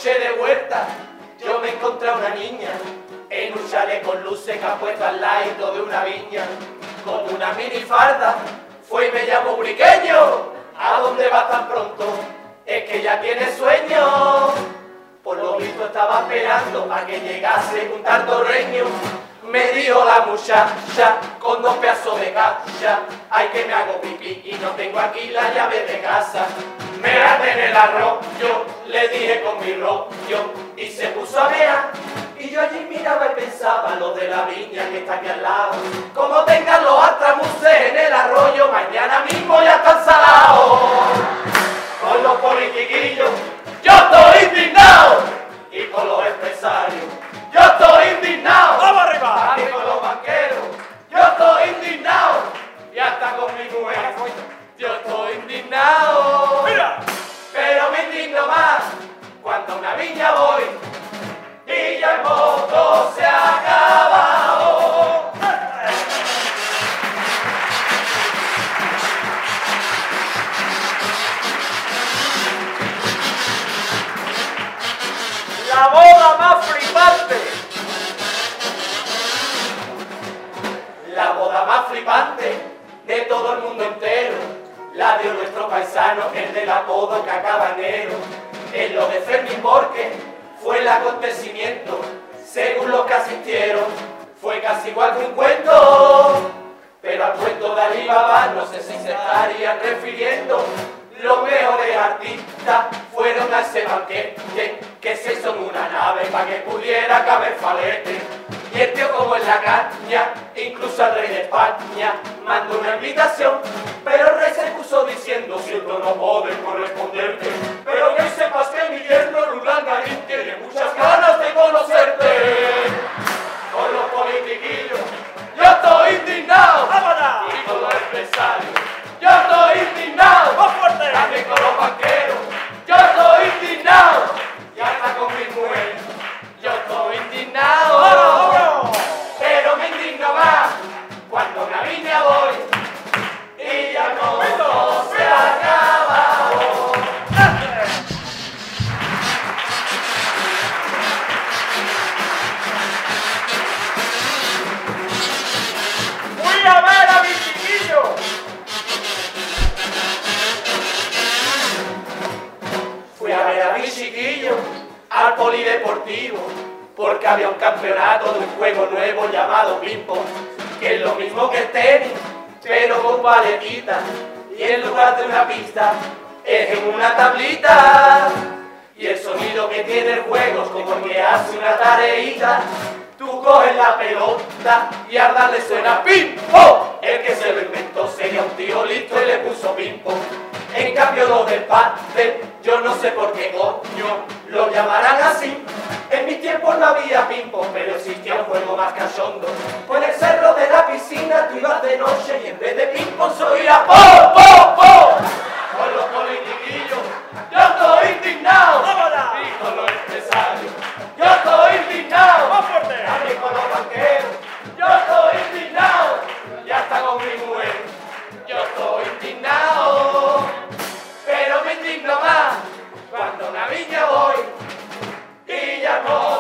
noche de vuelta, yo me encontré a una niña en un chalet con luces que ha puesto al lado de una viña, con una minifalda, fue y me llamó briqueño. ¿A dónde vas tan pronto? Es que ya tiene sueño. Por lo visto estaba esperando a que llegase un tardorreño. Me dijo la muchacha con 2 pedazos de cacha: ay, que me hago pipí y no tengo aquí la llave de casa. Me até en el arroyo, le dije con mi rollo, y se puso a mear. Y yo allí miraba y pensaba lo de la viña que está aquí al lado. Como tengan los altramuses en el arroyo, mañana mismo ya están salados. Con los politiquillos yo estoy indignado, y con los empresarios yo estoy indignado. ¡Vamos arriba! Y con los banqueros yo estoy indignado, y hasta con mi mujer yo estoy indignado. ¡Mira! Pero me indigno más cuando a una viña voy y ya el moto se ha acabado. La boda más flipante. La boda más flipante de todo el mundo entero, la de nuestro paisano, el del apodo Cacabanero. En lo de Fermín Borque fue el acontecimiento, según los que asistieron, fue casi igual que un cuento. Pero al cuento de Alibaba no sé si se estarían refiriendo. Los mejores artistas fueron a ese banquete que se hizo en una nave para que pudiera caber falete. Y el tío como en la caña, incluso al rey de España mandó una invitación, pero el rey se puso diciendo: siento no poder corresponderte, pero que sepas que mi yerno Rulangarín tiene muchas ganas de conocerte. Con los politiquillos yo estoy indignado, ¡Vámonos! y con los empresarios yo estoy indignado. ¡Más fuerte! También con los banqueros yo estoy indignado, y hasta con mi mujer yo estoy indignado. ¡Vámonos, vámonos! Pero me indigno más cuando a una viña voy y ya no se ha acabado. ¡Fui a ver a mi chiquillo! Fui a ver a mi chiquillo al polideportivo, porque había un campeonato de un juego nuevo llamado ping-pong, que es lo mismo que el tenis, pero con paletitas, y en lugar de una pista es en una tablita. Y el sonido que tiene el juego es como el que hace una tareita. Tú coges la pelota y al darle suena ping-pong. El que se lo inventó sería un tío listo y le puso ping-pong. En cambio lo del pádel, yo no sé por qué coño lo llamarán así. En mis tiempos no había ping-pong, pero existía un juego más cachondo. Por el cerro de la piscina tú ibas de noche y en vez de ping-pong se oía ¡pom, pom, pom! Con los politiquillos yo estoy indignado, ¡Vámonos! y con los empresarios yo estoy indignado. ¡Más fuerte! También con los banqueros yo estoy indignado, y hasta con mi mujer yo estoy indignado. Pero me indigno más cuando a una viña voy y ya no